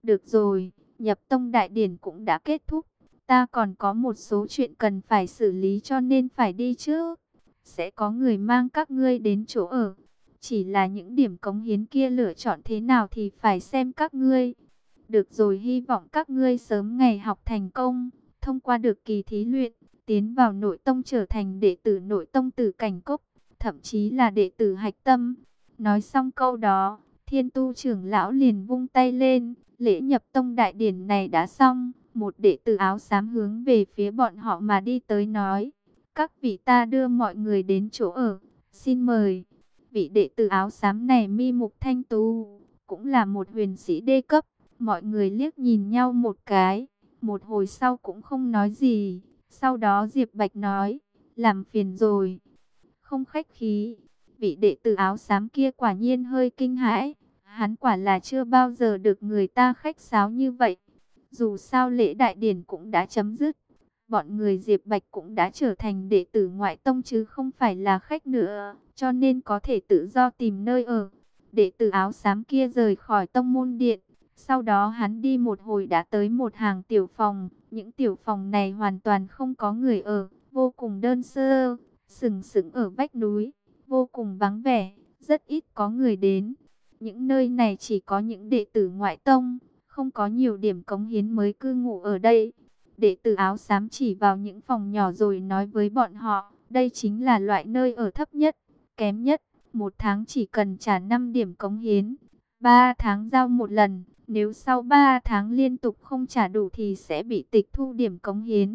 Được rồi, nhập tông đại điển cũng đã kết thúc. Ta còn có một số chuyện cần phải xử lý cho nên phải đi trước. Sẽ có người mang các ngươi đến chỗ ở. Chỉ là những điểm cống hiến kia lựa chọn thế nào thì phải xem các ngươi. Được rồi, hy vọng các ngươi sớm ngày học thành công, thông qua được kỳ thí luyện, tiến vào nội tông trở thành đệ tử nội tông Tử Cảnh Cốc, thậm chí là đệ tử hạch tâm. Nói xong câu đó, Thiên Tu trưởng lão liền vung tay lên, lễ nhập tông đại điển này đã xong. Một đệ tử áo xám hướng về phía bọn họ mà đi tới nói: các vị, ta đưa mọi người đến chỗ ở, xin mời. Vị đệ tử áo xám này mi mục thanh tú, cũng là một huyền sĩ đê cấp. Mọi người liếc nhìn nhau một cái, một hồi sau cũng không nói gì. Sau đó Diệp Bạch nói: làm phiền rồi. Không khách khí. Vị đệ tử áo xám kia quả nhiên hơi kinh hãi. Hắn quả là chưa bao giờ được người ta khách sáo như vậy. Dù sao lễ đại điển cũng đã chấm dứt. Bọn người Diệp Bạch cũng đã trở thành đệ tử ngoại tông chứ không phải là khách nữa. Cho nên có thể tự do tìm nơi ở. Đệ tử áo xám kia rời khỏi tông môn điện. Sau đó hắn đi một hồi đã tới một hàng tiểu phòng. Những tiểu phòng này hoàn toàn không có người ở, vô cùng đơn sơ, sừng sững ở vách núi, vô cùng vắng vẻ, rất ít có người đến. Những nơi này chỉ có những đệ tử ngoại tông, không có nhiều điểm cống hiến mới cư ngụ ở đây. Đệ tử áo xám chỉ vào những phòng nhỏ rồi nói với bọn họ, đây chính là loại nơi ở thấp nhất, kém nhất, một tháng chỉ cần trả 5 điểm cống hiến, 3 tháng giao một lần. Nếu sau 3 tháng liên tục không trả đủ thì sẽ bị tịch thu điểm cống hiến.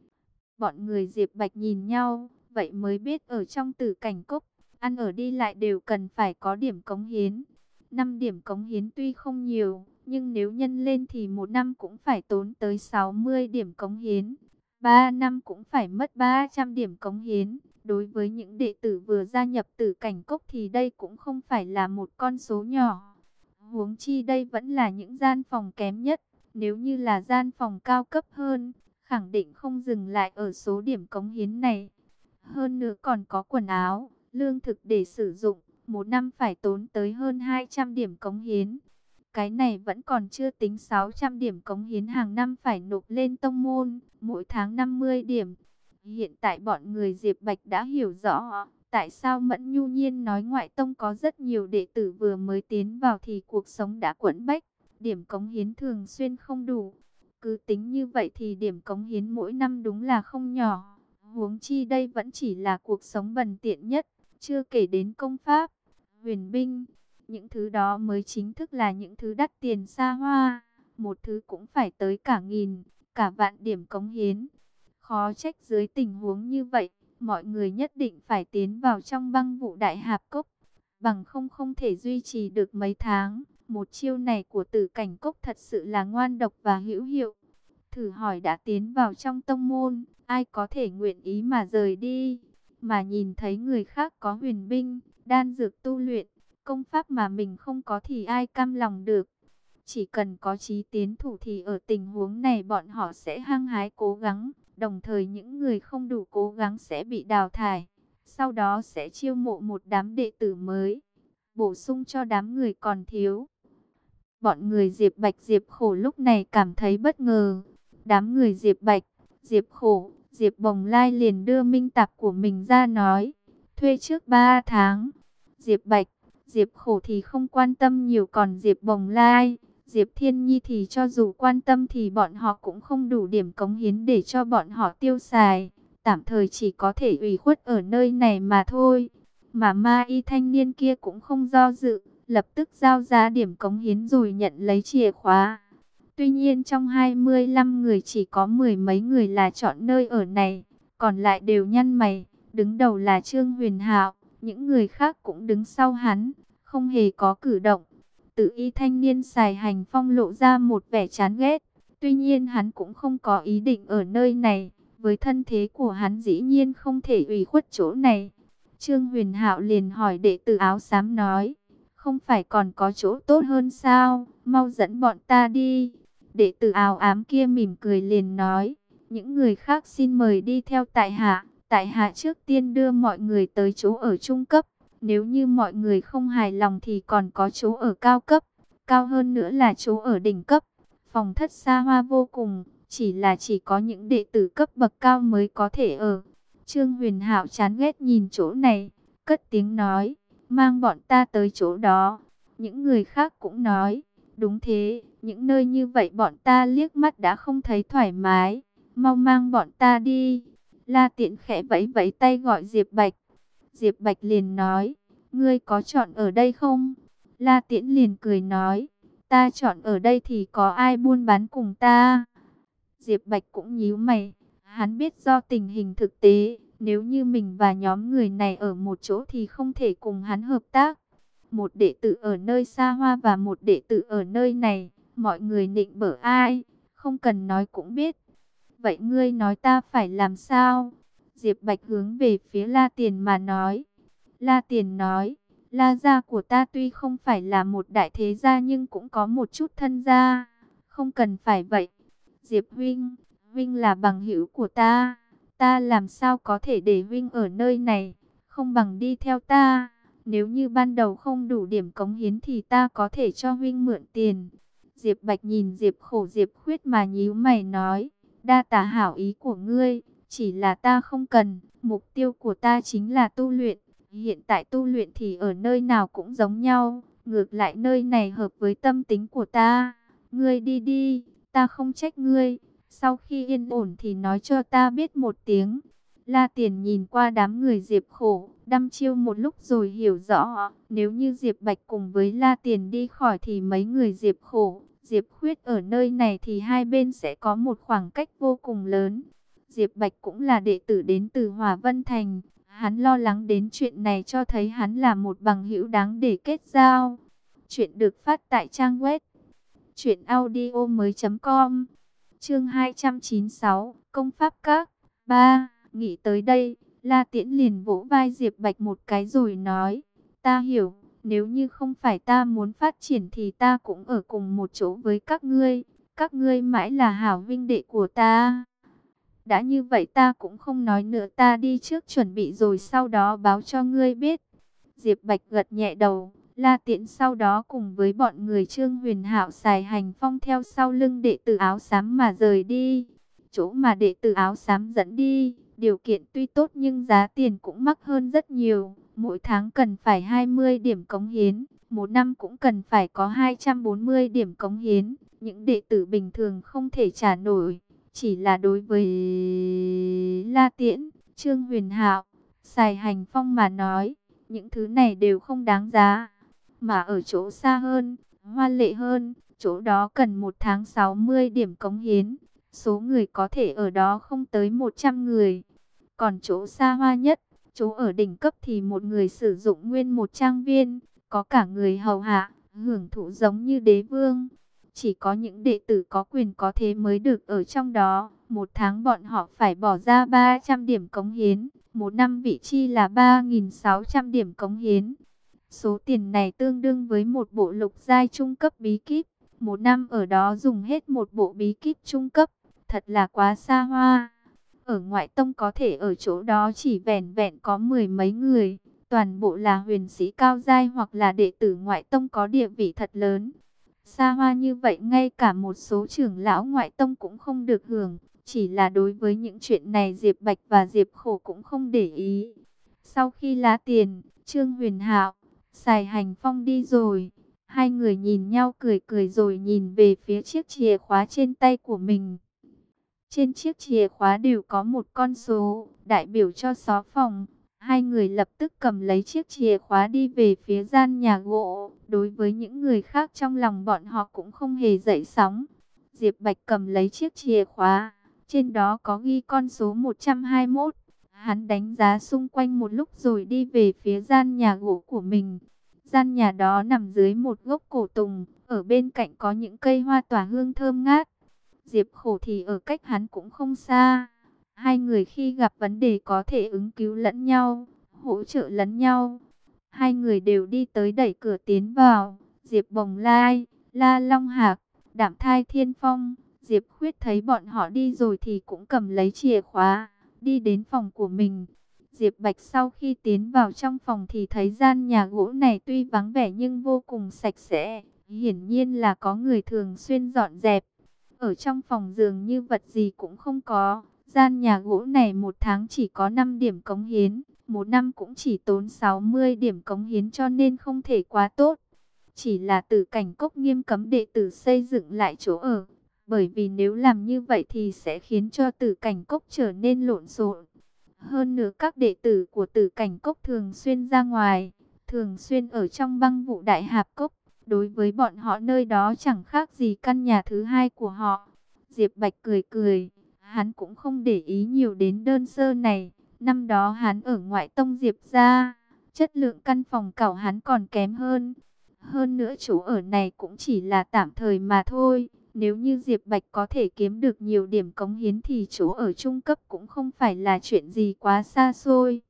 Bọn người Diệp Bạch nhìn nhau, vậy mới biết ở trong Tử Cảnh Cốc, ăn ở đi lại đều cần phải có điểm cống hiến. 5 điểm cống hiến tuy không nhiều, nhưng nếu nhân lên thì một năm cũng phải tốn tới 60 điểm cống hiến. 3 năm cũng phải mất 300 điểm cống hiến. Đối với những đệ tử vừa gia nhập Tử Cảnh Cốc thì đây cũng không phải là một con số nhỏ. Huống chi đây vẫn là những gian phòng kém nhất. Nếu như là gian phòng cao cấp hơn, khẳng định không dừng lại ở số điểm cống hiến này. Hơn nữa còn có quần áo, lương thực để sử dụng. Một năm phải tốn tới hơn 200 điểm cống hiến. Cái này vẫn còn chưa tính 600 điểm cống hiến hàng năm phải nộp lên tông môn, mỗi tháng 50 điểm. Hiện tại bọn người Diệp Bạch đã hiểu rõ tại sao Mẫn Nhu Nhiên nói ngoại tông có rất nhiều đệ tử vừa mới tiến vào thì cuộc sống đã quẫn bách, điểm cống hiến thường xuyên không đủ. Cứ tính như vậy thì điểm cống hiến mỗi năm đúng là không nhỏ. Huống chi đây vẫn chỉ là cuộc sống bần tiện nhất, chưa kể đến công pháp, huyền binh. Những thứ đó mới chính thức là những thứ đắt tiền xa hoa. Một thứ cũng phải tới cả nghìn, cả vạn điểm cống hiến. Khó trách dưới tình huống như vậy, mọi người nhất định phải tiến vào trong băng vụ đại hạp cốc. Bằng không thể duy trì được mấy tháng. Một chiêu này của Tử Cảnh Cốc thật sự là ngoan độc và hữu hiệu. Thử hỏi đã tiến vào trong tông môn, ai có thể nguyện ý mà rời đi. Mà nhìn thấy người khác có huyền binh, đan dược tu luyện, công pháp mà mình không có thì ai cam lòng được. Chỉ cần có chí tiến thủ thì ở tình huống này bọn họ sẽ hăng hái cố gắng. Đồng thời những người không đủ cố gắng sẽ bị đào thải. Sau đó sẽ chiêu mộ một đám đệ tử mới, bổ sung cho đám người còn thiếu. Bọn người Diệp Bạch Diệp Khổ lúc này cảm thấy bất ngờ. Đám người Diệp Bạch, Diệp Khổ, Diệp Bồng Lai liền đưa minh tạp của mình ra nói: thuê trước 3 tháng. Diệp Bạch, Diệp Khổ thì không quan tâm nhiều, còn Diệp Bồng Lai, Diệp Thiên Nhi thì cho dù quan tâm thì bọn họ cũng không đủ điểm cống hiến để cho bọn họ tiêu xài. Tạm thời chỉ có thể ủy khuất ở nơi này mà thôi. Mà ma y thanh niên kia cũng không do dự, lập tức giao ra điểm cống hiến rồi nhận lấy chìa khóa. Tuy nhiên trong 25 người chỉ có 10 mấy người là chọn nơi ở này, còn lại đều nhăn mày. Đứng đầu là Trương Huyền Hạo, những người khác cũng đứng sau hắn, không hề có cử động. Tự y thanh niên xài hành phong lộ ra một vẻ chán ghét. Tuy nhiên hắn cũng không có ý định ở nơi này, với thân thế của hắn dĩ nhiên không thể ủy khuất chỗ này. Trương Huyền Hạo liền hỏi đệ tử áo xám nói: không phải còn có chỗ tốt hơn sao, mau dẫn bọn ta đi. Đệ tử áo ám kia mỉm cười liền nói: những người khác xin mời đi theo tại hạ. Tại hạ trước tiên đưa mọi người tới chỗ ở trung cấp. Nếu như mọi người không hài lòng thì còn có chỗ ở cao cấp. cao hơn nữa là chỗ ở đỉnh cấp. Phòng thất xa hoa vô cùng, chỉ có những đệ tử cấp bậc cao mới có thể ở. Trương Huyền Hạo chán ghét nhìn chỗ này, cất tiếng nói, mang bọn ta tới chỗ đó. Những người khác cũng nói, đúng thế, những nơi như vậy bọn ta liếc mắt đã không thấy thoải mái, mau mang bọn ta đi. La Tiễn khẽ vẫy vẫy tay gọi Diệp Bạch. Diệp Bạch liền nói, ngươi có chọn ở đây không? La Tiễn liền cười nói, ta chọn ở đây thì có ai buôn bán cùng ta? Diệp Bạch cũng nhíu mày, hắn biết do tình hình thực tế, nếu như mình và nhóm người này ở một chỗ thì không thể cùng hắn hợp tác. Một đệ tử ở nơi xa hoa và một đệ tử ở nơi này, mọi người nịnh bợ ai, không cần nói cũng biết. Vậy ngươi nói ta phải làm sao? Diệp Bạch hướng về phía La Tiền mà nói. La Tiền nói, La gia của ta tuy không phải là một đại thế gia nhưng cũng có một chút thân gia, không cần phải vậy. Diệp huynh, huynh là bằng hữu của ta làm sao có thể để huynh ở nơi này, không bằng đi theo ta. Nếu như ban đầu không đủ điểm cống hiến thì ta có thể cho huynh mượn tiền. Diệp Bạch nhìn Diệp Khổ Diệp Khuyết mà nhíu mày nói, đa tạ hảo ý của ngươi, chỉ là ta không cần, mục tiêu của ta chính là tu luyện. Hiện tại tu luyện thì ở nơi nào cũng giống nhau, ngược lại nơi này hợp với tâm tính của ta. Ngươi đi đi, ta không trách ngươi, sau khi yên ổn thì nói cho ta biết một tiếng. La Tiền nhìn qua đám người Diệp Khổ, đăm chiêu một lúc rồi hiểu rõ, nếu như Diệp Bạch cùng với La Tiền đi khỏi thì mấy người Diệp Khổ, Diệp Khuyết ở nơi này thì hai bên sẽ có một khoảng cách vô cùng lớn. Diệp Bạch cũng là đệ tử đến từ Hòa Vân Thành, hắn lo lắng đến chuyện này cho thấy hắn là một bằng hữu đáng để kết giao. Chuyện được phát tại trang web truyệnaudiomoi.com. Chương 296, Công pháp các 3. Nghĩ tới đây, La Tiễn liền vỗ vai Diệp Bạch một cái rồi nói, ta hiểu, nếu như không phải ta muốn phát triển thì ta cũng ở cùng một chỗ với các ngươi mãi là hảo huynh đệ của ta. Đã như vậy ta cũng không nói nữa, ta đi trước chuẩn bị rồi sau đó báo cho ngươi biết. Diệp Bạch gật nhẹ đầu, La Tiễn sau đó cùng với bọn người Trương Huyền Hạo xài hành phong theo sau lưng đệ tử áo xám mà rời đi. Chỗ mà đệ tử áo xám dẫn đi, điều kiện tuy tốt nhưng giá tiền cũng mắc hơn rất nhiều. Mỗi tháng cần phải 20 điểm cống hiến, một năm cũng cần phải có 240 điểm cống hiến. Những đệ tử bình thường không thể trả nổi. Chỉ là đối với La Tiễn, Trương Huyền Hạo, xài hành phong mà nói, những thứ này đều không đáng giá. Mà ở chỗ xa hơn, hoa lệ hơn, chỗ đó cần một tháng 60 điểm cống hiến. Số người có thể ở đó không tới 100 người. Còn chỗ xa hoa nhất, chỗ ở đỉnh cấp thì một người sử dụng nguyên một trang viên, có cả người hầu hạ, hưởng thụ giống như đế vương. Chỉ có những đệ tử có quyền có thế mới được ở trong đó. Một tháng bọn họ phải bỏ ra 300 điểm cống hiến. Một năm vị chi là 3.600 điểm cống hiến. Số tiền này tương đương với một bộ lục giai trung cấp bí kíp. Một năm ở đó dùng hết một bộ bí kíp trung cấp. Thật là quá xa hoa. Ở ngoại tông có thể ở chỗ đó chỉ vẻn vẹn có mười mấy người. Toàn bộ là huyền sĩ cao giai hoặc là đệ tử ngoại tông có địa vị thật lớn. Xa hoa như vậy ngay cả một số trưởng lão ngoại tông cũng không được hưởng. Chỉ là đối với những chuyện này Diệp Bạch và Diệp Khổ cũng không để ý. Sau khi lá tiền, Trương Huyền Hạo, xài hành phong đi rồi. Hai người nhìn nhau cười cười rồi nhìn về phía chiếc chìa khóa trên tay của mình. Trên chiếc chìa khóa đều có một con số, đại biểu cho xó phòng. Hai người lập tức cầm lấy chiếc chìa khóa đi về phía gian nhà gỗ. Đối với những người khác trong lòng bọn họ cũng không hề dậy sóng. Diệp Bạch cầm lấy chiếc chìa khóa, trên đó có ghi con số 121. Hắn đánh giá xung quanh một lúc rồi đi về phía gian nhà gỗ của mình. Gian nhà đó nằm dưới một gốc cổ tùng, ở bên cạnh có những cây hoa tỏa hương thơm ngát. Diệp Khổ thì ở cách hắn cũng không xa. Hai người khi gặp vấn đề có thể ứng cứu lẫn nhau, hỗ trợ lẫn nhau. Hai người đều đi tới đẩy cửa tiến vào. Diệp Bồng Lai, La Long Hạc, Đạm Thai Thiên Phong, Diệp Khuyết thấy bọn họ đi rồi thì cũng cầm lấy chìa khóa, đi đến phòng của mình. Diệp Bạch sau khi tiến vào trong phòng thì thấy gian nhà gỗ này tuy vắng vẻ nhưng vô cùng sạch sẽ. Hiển nhiên là có người thường xuyên dọn dẹp. Ở trong phòng giường như vật gì cũng không có. Gian nhà gỗ này một tháng chỉ có 5 điểm cống hiến, một năm cũng chỉ tốn 60 điểm cống hiến, cho nên không thể quá tốt. Chỉ là Tử Cảnh Cốc nghiêm cấm đệ tử xây dựng lại chỗ ở, bởi vì nếu làm như vậy thì sẽ khiến cho Tử Cảnh Cốc trở nên lộn xộn. Hơn nữa các đệ tử của Tử Cảnh Cốc thường xuyên ra ngoài, thường xuyên ở trong Băng Vụ Đại Hạp Cốc. Đối với bọn họ nơi đó chẳng khác gì căn nhà thứ hai của họ. Diệp Bạch cười cười, hắn cũng không để ý nhiều đến đơn sơ này. Năm đó hắn ở ngoại tông Diệp gia, chất lượng căn phòng cảo hắn còn kém hơn. Hơn nữa chỗ ở này cũng chỉ là tạm thời mà thôi. Nếu như Diệp Bạch có thể kiếm được nhiều điểm cống hiến thì chỗ ở trung cấp cũng không phải là chuyện gì quá xa xôi.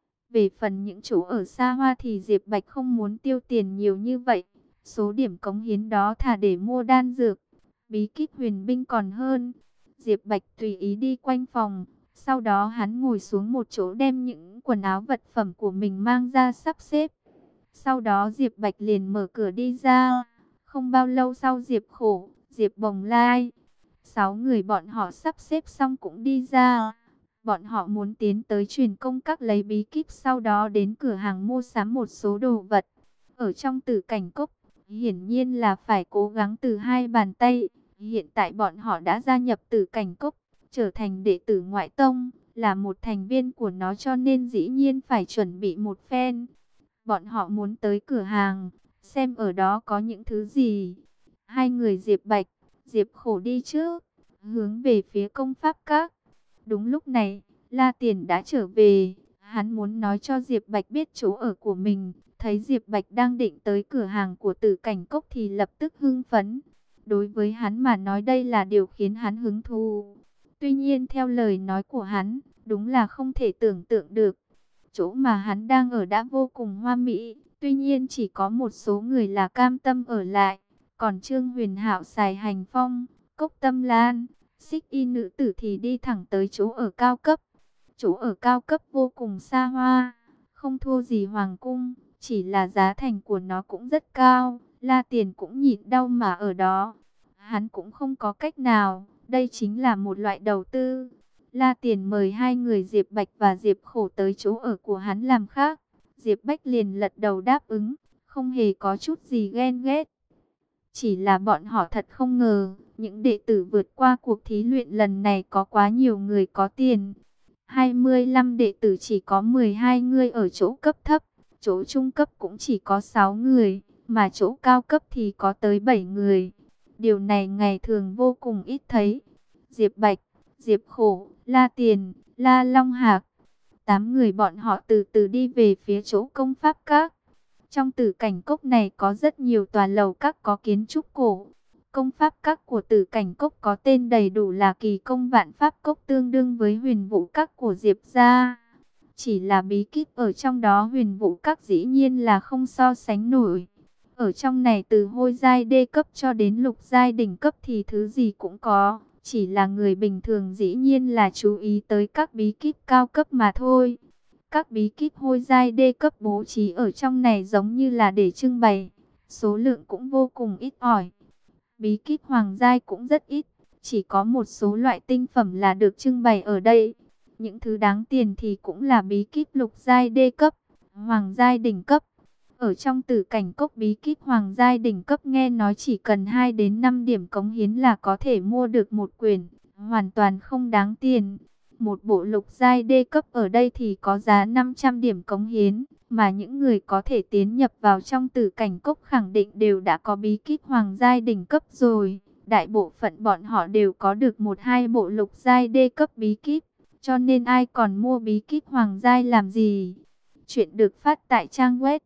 Về phần những chỗ ở xa hoa thì Diệp Bạch không muốn tiêu tiền nhiều như vậy. Số điểm cống hiến đó thà để mua đan dược, bí kíp huyền binh còn hơn. Diệp Bạch tùy ý đi quanh phòng. Sau đó hắn ngồi xuống một chỗ đem những quần áo vật phẩm của mình mang ra sắp xếp. Sau đó Diệp Bạch liền mở cửa đi ra. Không bao lâu sau Diệp Khổ, Diệp Bồng Lai, 6 người bọn họ sắp xếp xong cũng đi ra. Bọn họ muốn tiến tới truyền công các lấy bí kíp, sau đó đến cửa hàng mua sắm một số đồ vật. Ở trong Tử Cảnh Cốc, hiển nhiên là phải cố gắng từ hai bàn tay. Hiện tại bọn họ đã gia nhập Tử Cảnh Cốc, trở thành đệ tử ngoại tông, là một thành viên của nó, cho nên dĩ nhiên phải chuẩn bị một phen. Bọn họ muốn tới cửa hàng, xem ở đó có những thứ gì. Hai người Diệp Bạch, Diệp Khổ đi trước, hướng về phía công pháp các. Đúng lúc này, La Tiền đã trở về. Hắn muốn nói cho Diệp Bạch biết chỗ ở của mình. Thấy Diệp Bạch đang định tới cửa hàng của Tử Cảnh Cốc thì lập tức hưng phấn. Đối với hắn mà nói đây là điều khiến hắn hứng thú. Tuy nhiên theo lời nói của hắn, đúng là không thể tưởng tượng được. Chỗ mà hắn đang ở đã vô cùng hoa mỹ. Tuy nhiên chỉ có một số người là cam tâm ở lại. Còn Trương Huyền Hạo, Sài Hành Phong, Cốc Tâm Lan, Xích Y nữ tử thì đi thẳng tới chỗ ở cao cấp. Chỗ ở cao cấp vô cùng xa hoa, không thua gì hoàng cung, chỉ là giá thành của nó cũng rất cao. La Tiền cũng nhịn đau mà ở đó. Hắn cũng không có cách nào, đây chính là một loại đầu tư. La Tiền mời hai người Diệp Bạch và Diệp Khổ tới chỗ ở của hắn làm khác. Diệp Bạch liền lật đầu đáp ứng, không hề có chút gì ghen ghét. Chỉ là bọn họ thật không ngờ, những đệ tử vượt qua cuộc thí luyện lần này có quá nhiều người có tiền. 25 đệ tử chỉ có 12 người ở chỗ cấp thấp, chỗ trung cấp cũng chỉ có 6 người, mà chỗ cao cấp thì có tới 7 người. Điều này ngày thường vô cùng ít thấy. Diệp Bạch, Diệp Khổ, La Tiền, La Long Hạc, 8 người bọn họ từ từ đi về phía chỗ công pháp các. Trong Tử Cảnh Cốc này có rất nhiều tòa lầu các có kiến trúc cổ. Công pháp các của Tử Cảnh Cốc có tên đầy đủ là Kỳ Công Vạn Pháp Cốc, tương đương với Huyền Vũ Các của Diệp gia. Chỉ là bí kíp ở trong đó Huyền Vũ Các dĩ nhiên là không so sánh nổi. Ở trong này từ hôi giai đê cấp cho đến lục giai đỉnh cấp thì thứ gì cũng có. Chỉ là người bình thường dĩ nhiên là chú ý tới các bí kíp cao cấp mà thôi. Các bí kíp hôi giai đê cấp bố trí ở trong này giống như là để trưng bày. Số lượng cũng vô cùng ít ỏi. Bí kíp hoàng giai cũng rất ít. Chỉ có một số loại tinh phẩm là được trưng bày ở đây. Những thứ đáng tiền thì cũng là bí kíp lục giai đê cấp, hoàng giai đỉnh cấp. Ở trong Tử Cảnh Cốc bí kíp hoàng giai đỉnh cấp nghe nói chỉ cần 2 đến 5 điểm cống hiến là có thể mua được một quyển, hoàn toàn không đáng tiền. Một bộ lục giai đê cấp ở đây thì có giá 500 điểm cống hiến, mà những người có thể tiến nhập vào trong Tử Cảnh Cốc khẳng định đều đã có bí kíp hoàng giai đỉnh cấp rồi. Đại bộ phận bọn họ đều có được 1-2 bộ lục giai đê cấp bí kíp, cho nên ai còn mua bí kíp hoàng giai làm gì. Chuyện được phát tại trang web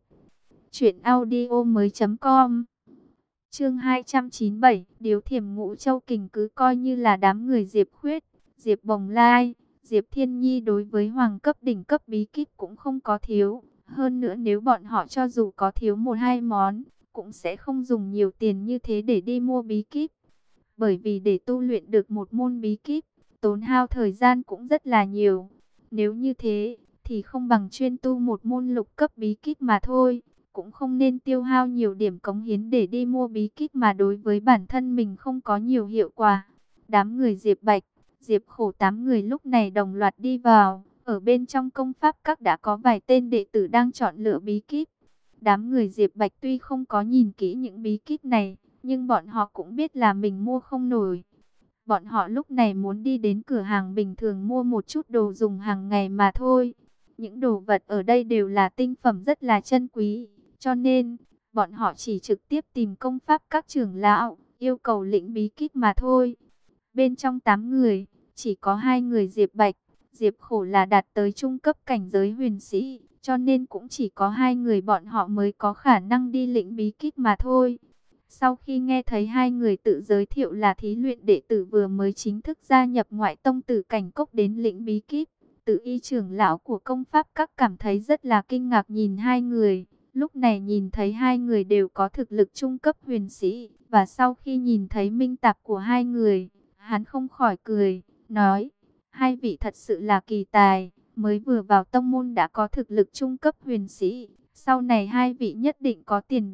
truyệnaudiomoi.com. Chương 297, Điếu Thiểm Ngũ Châu Kình cứ coi như là đám người Diệp Khuyết, Diệp Bồng Lai, Diệp Thiên Nhi đối với hoàng cấp đỉnh cấp bí kíp cũng không có thiếu. Hơn nữa nếu bọn họ cho dù có thiếu 1-2 món, cũng sẽ không dùng nhiều tiền như thế để đi mua bí kíp. Bởi vì để tu luyện được một môn bí kíp, tốn hao thời gian cũng rất là nhiều. Nếu như thế, thì không bằng chuyên tu một môn lục cấp bí kíp mà thôi. cũng không nên tiêu hao nhiều điểm cống hiến để đi mua bí kíp mà đối với bản thân mình không có nhiều hiệu quả. Đám người Diệp Bạch, Diệp Khổ 8 người lúc này đồng loạt đi vào. Ở bên trong công pháp các đã có vài tên đệ tử đang chọn lựa bí kíp. Đám người Diệp Bạch tuy không có nhìn kỹ những bí kíp này, nhưng bọn họ cũng biết là mình mua không nổi. Bọn họ lúc này muốn đi đến cửa hàng bình thường mua một chút đồ dùng hàng ngày mà thôi. Những đồ vật ở đây đều là tinh phẩm rất là chân quý, cho nên bọn họ chỉ trực tiếp tìm công pháp các trưởng lão, yêu cầu lĩnh bí kíp mà thôi. Bên trong 8 người, chỉ có 2 người Diệp Bạch, Diệp Khổ là đạt tới trung cấp cảnh giới huyền sĩ, cho nên cũng chỉ có 2 người bọn họ mới có khả năng đi lĩnh bí kíp mà thôi. Sau khi nghe thấy 2 người tự giới thiệu là thí luyện đệ tử vừa mới chính thức gia nhập ngoại tông Tử Cảnh Cốc đến lĩnh bí kíp, Tử Y trưởng lão của công pháp các cảm thấy rất là kinh ngạc nhìn 2 người. Lúc này nhìn thấy 2 người đều có thực lực trung cấp huyền sĩ, và sau khi nhìn thấy minh tạp của 2 người, hắn không khỏi cười, nói: hai vị thật sự là kỳ tài, mới vừa vào tông môn đã có thực lực trung cấp huyền sĩ, sau này hai vị nhất định có tiền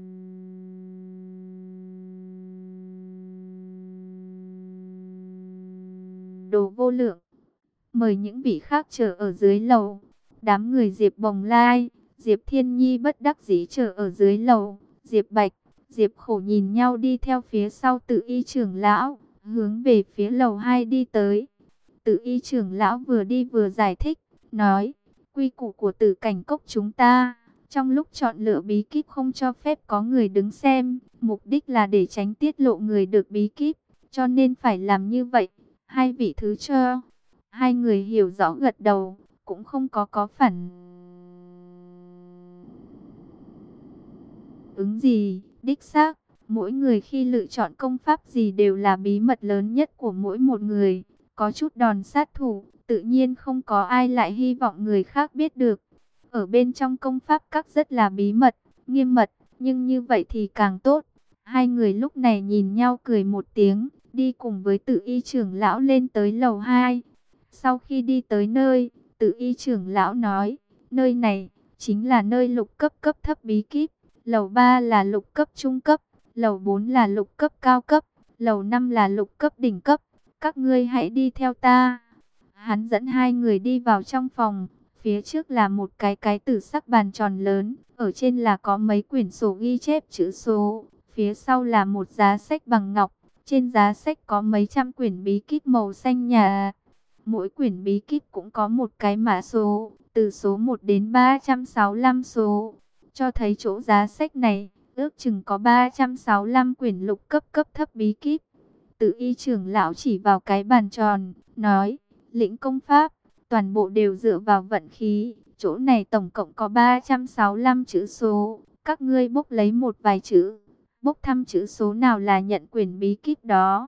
đồ vô lượng. Mời những vị khác chờ ở dưới lầu. Đám người Diệp Bồng Lai, Diệp Thiên Nhi bất đắc dĩ chờ ở dưới lầu. Diệp Bạch, Diệp Khổ nhìn nhau đi theo phía sau Tử Y trưởng lão, hướng về phía lầu 2 đi tới. Tử Y trưởng lão vừa đi vừa giải thích, nói: quy củ của Tử Cảnh Cốc chúng ta, trong lúc chọn lựa bí kíp không cho phép có người đứng xem, mục đích là để tránh tiết lộ người được bí kíp, cho nên phải làm như vậy. Hai vị thứ cho. Hai người hiểu rõ gật đầu, cũng không có phản ứng gì. Đích xác, mỗi người khi lựa chọn công pháp gì đều là bí mật lớn nhất của mỗi một người. Có chút đòn sát thủ, tự nhiên không có ai lại hy vọng người khác biết được. Ở bên trong công pháp các rất là bí mật, nghiêm mật, nhưng như vậy thì càng tốt. Hai người lúc này nhìn nhau cười một tiếng, đi cùng với Tử Y trưởng lão lên tới lầu 2. Sau khi đi tới nơi, Tử Y trưởng lão nói: nơi này chính là nơi lục cấp cấp thấp bí kíp, lầu 3 là lục cấp trung cấp, lầu 4 là lục cấp cao cấp, lầu 5 là lục cấp đỉnh cấp. Các ngươi hãy đi theo ta. Hắn dẫn hai người đi vào trong phòng. Phía trước là một cái tử sắc bàn tròn lớn, ở trên là có mấy quyển sổ ghi chép chữ số. Phía sau là một giá sách bằng ngọc, trên giá sách có mấy trăm quyển bí kíp màu xanh nhà. Mỗi quyển bí kíp cũng có một cái mã số, từ số 1 đến 365 số. Cho thấy chỗ giá sách này, ước chừng có 365 quyển lục cấp cấp thấp bí kíp. Tử Y trưởng lão chỉ vào cái bàn tròn, nói: lĩnh công pháp, toàn bộ đều dựa vào vận khí. Chỗ này tổng cộng có 365 chữ số, các ngươi bốc lấy một vài chữ, bốc thăm chữ số nào là nhận quyển bí kíp đó.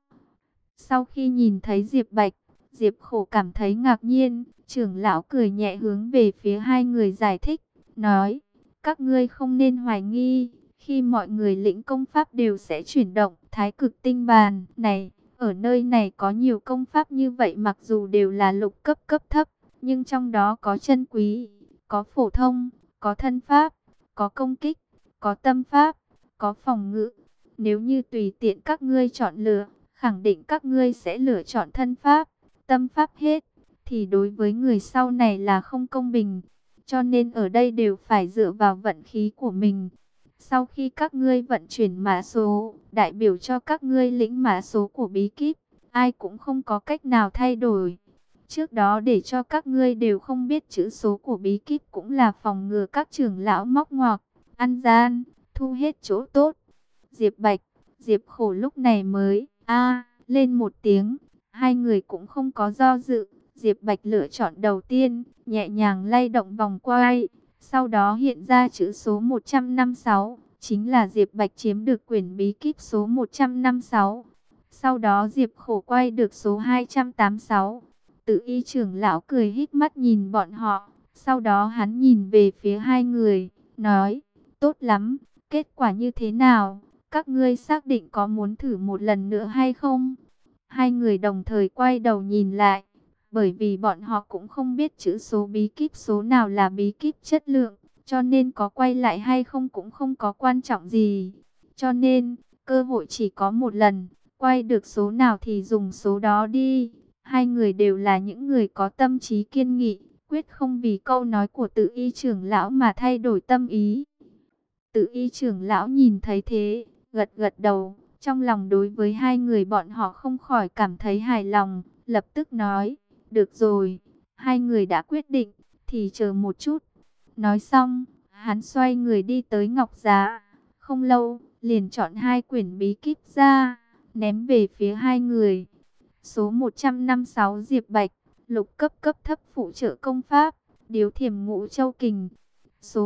Sau khi nhìn thấy Diệp Bạch, Diệp Khổ cảm thấy ngạc nhiên, trưởng lão cười nhẹ hướng về phía hai người giải thích, nói: các ngươi không nên hoài nghi, khi mọi người lĩnh công pháp đều sẽ chuyển động thái cực tinh bàn này. Ở nơi này có nhiều công pháp như vậy, mặc dù đều là lục cấp cấp thấp, nhưng trong đó có chân quý, có phổ thông, có thân pháp, có công kích, có tâm pháp, có phòng ngự. Nếu như tùy tiện các ngươi chọn lựa, khẳng định các ngươi sẽ lựa chọn thân pháp, tâm pháp hết, thì đối với người sau này là không công bình. Cho nên ở đây đều phải dựa vào vận khí của mình. Sau khi các ngươi vận chuyển mã số, đại biểu cho các ngươi lĩnh mã số của bí kíp, ai cũng không có cách nào thay đổi. Trước đó để cho các ngươi đều không biết chữ số của bí kíp cũng là phòng ngừa các trưởng lão móc ngoặc, ăn gian, thu hết chỗ tốt. Diệp Bạch, Diệp Khổ lúc này mới lên một tiếng, hai người cũng không có do dự. Diệp Bạch lựa chọn đầu tiên, nhẹ nhàng lay động vòng quay, sau đó hiện ra chữ số 156, chính là Diệp Bạch chiếm được quyển bí kíp số 156. Sau đó Diệp Khổ quay được số 286. Tử Y trưởng lão cười híp mắt nhìn bọn họ, sau đó hắn nhìn về phía hai người, nói: tốt lắm, kết quả như thế nào? Các ngươi xác định có muốn thử một lần nữa hay không? Hai người đồng thời quay đầu nhìn lại, bởi vì bọn họ cũng không biết chữ số bí kíp số nào là bí kíp chất lượng, cho nên có quay lại hay không cũng không có quan trọng gì. Cho nên, cơ hội chỉ có một lần, quay được số nào thì dùng số đó đi. Hai người đều là những người có tâm trí kiên nghị, quyết không vì câu nói của Tự Y trưởng lão mà thay đổi tâm ý. Tự Y trưởng lão nhìn thấy thế, gật gật đầu, trong lòng đối với hai người bọn họ không khỏi cảm thấy hài lòng, lập tức nói, được rồi, hai người đã quyết định, thì chờ một chút. Nói xong, hắn xoay người đi tới Ngọc Giá, không lâu, liền chọn hai quyển bí kíp ra, ném về phía hai người. Số 156 Diệp Bạch, lục cấp cấp thấp phụ trợ công pháp, điếu thiểm ngũ châu kình. Số